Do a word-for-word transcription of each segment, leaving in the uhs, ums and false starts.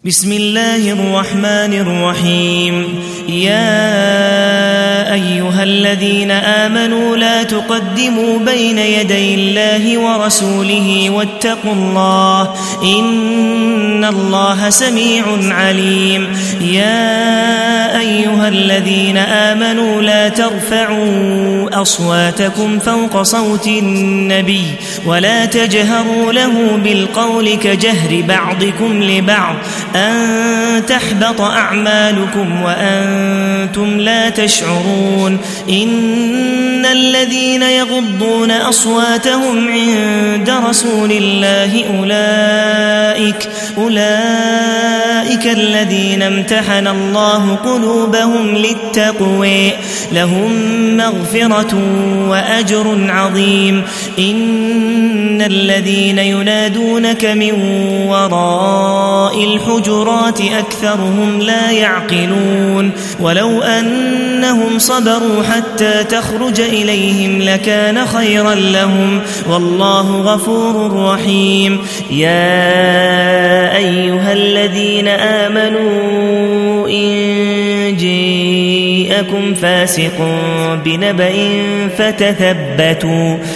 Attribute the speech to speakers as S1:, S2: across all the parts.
S1: بسم الله الرحمن الرحيم. يا أيها الذين آمنوا لا تقدموا بين يدي الله ورسوله واتقوا الله إن الله سميع عليم. يا أيها الذين آمنوا لا ترفعوا أصواتكم فوق صوت النبي ولا تجهروا له بالقول كجهر بعضكم لبعض أن تحبط أعمالكم وأنتم لا تشعرون. إن الذين يغضون أصواتهم عند رسول الله أولئك, أولئك الذين امتحن الله قلوبهم للتقوى لهم مغفرة وأجر عظيم. إن الذين ينادونك من وراء الحجرات أكثرهم لا يعقلون. ولو أنهم صبروا حتى تخرج إليهم لكان خيرا لهم والله غفور رحيم. يا أيها الذين آمنوا إن جاءكم فاسق بنبأ فتثبتوا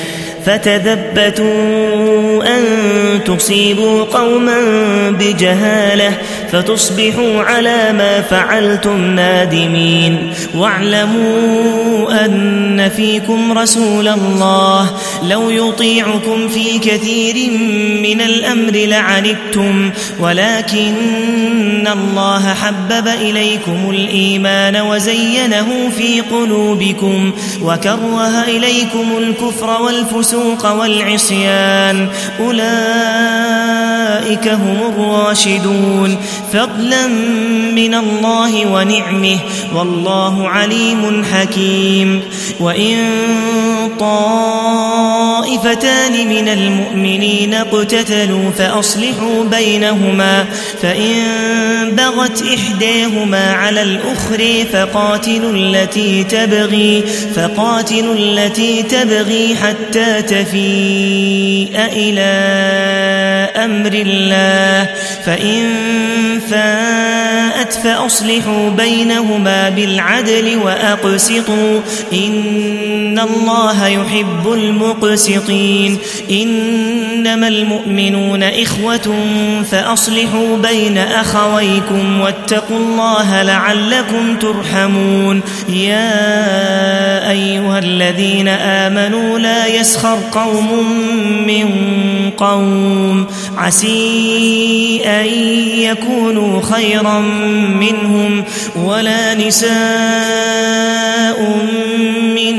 S1: فتثبتوا أن تصيبوا قوما بجهالة فتصبحوا على ما فعلتم نادمين. واعلموا أن فيكم رسول الله لو يطيعكم في كثير من الأمر لعنتم ولكن الله حبب إليكم الإيمان وزينه في قلوبكم وكره إليكم الكفر والفسوق والعصيان أولئك هم الراشدون فضلا من الله ونعمه والله عليم حكيم. وإن طائفتان من المؤمنين اقتتلوا فأصلحوا بينهما فإن بغت إحداهما على الأخرى فقاتلوا التي تبغي فقاتلوا التي تبغي حتى تفيء إلى أمر الله فإن فاءت فأصلحوا بينهما بالعدل وأقسطوا إن الله يحب المقسطين. إنما المؤمنون إخوة فأصلحوا بين أخويكم واتقوا الله لعلكم ترحمون. يا أيها الذين آمنوا لا يسخر قوم من قوم عسى أن يكونوا خيرا منهم ولا نساء من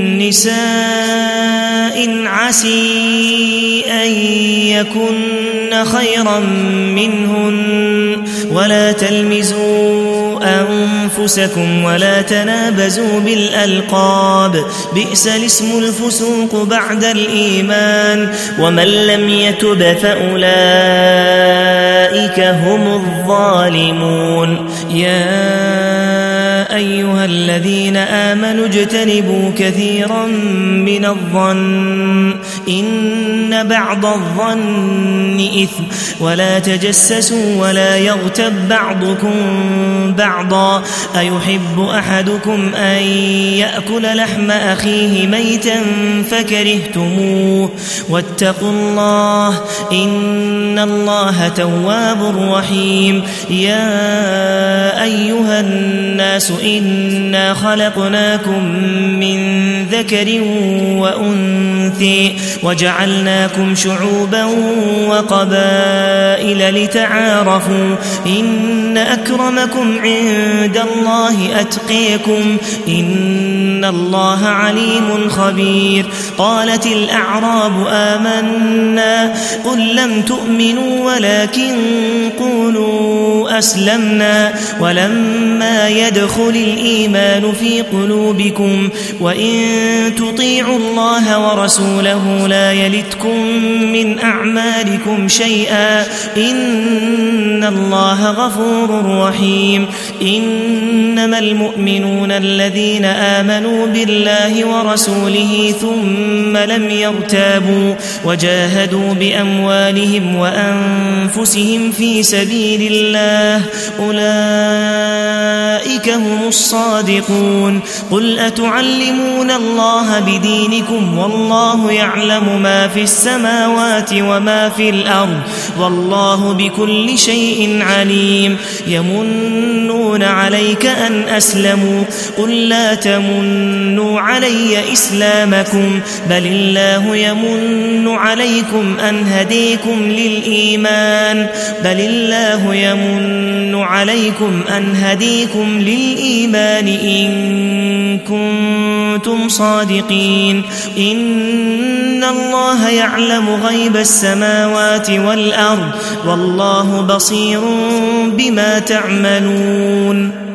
S1: نساء عسى أن يكن خيرا منهن ولا تلمزوا أنفسكم ولا تنابزوا بالألقاب بئس الاسم الفسوق بعد الإيمان ومن لم يتب فأولئك هم الظالمون. يا أيها الذين آمنوا اجتنبوا كثيرا من الظن إن بعض الظن إثم ولا تجسسوا ولا يغتب بعضكم بعضا أيحب أحدكم أن يأكل لحم أخيه ميتا فكرهتموه واتقوا الله إن الله تواب رحيم. يا أيها الناس إنا خلقناكم من ذكر وأنثى وجعلناكم شعوبا وقبائل لتعارفوا إن أكرمكم عند الله أتقيكم إن الله عليم خبير. قالت الأعراب آمنا قل لم تؤمنوا ولكن قولوا أسلمنا ولما يدخل الإيمان في قلوبكم وإن تطيعوا الله ورسوله لا يلتكم من أعمالكم شيئا إن الله غفور رحيم. إنما المؤمنون الذين آمنوا بالله ورسوله ثم لم يرتابوا وجاهدوا بأموالهم وأنفسهم في سبيل الله أولئك هم الصادقون قل أتعلمون الله بدينكم والله يعلم ما في السماوات وما في الأرض والله بكل شيء عليم يمنون عليك أن أسلموا قل لا تمنوا علي إسلامكم بل الله يمن عليكم أن هديكم للإيمان بل الله يمن عليكم أن هديكم للإيمان إن كنتم صادقين إن الله يعلم غيب السماوات والأرض والله بصير بما تعملون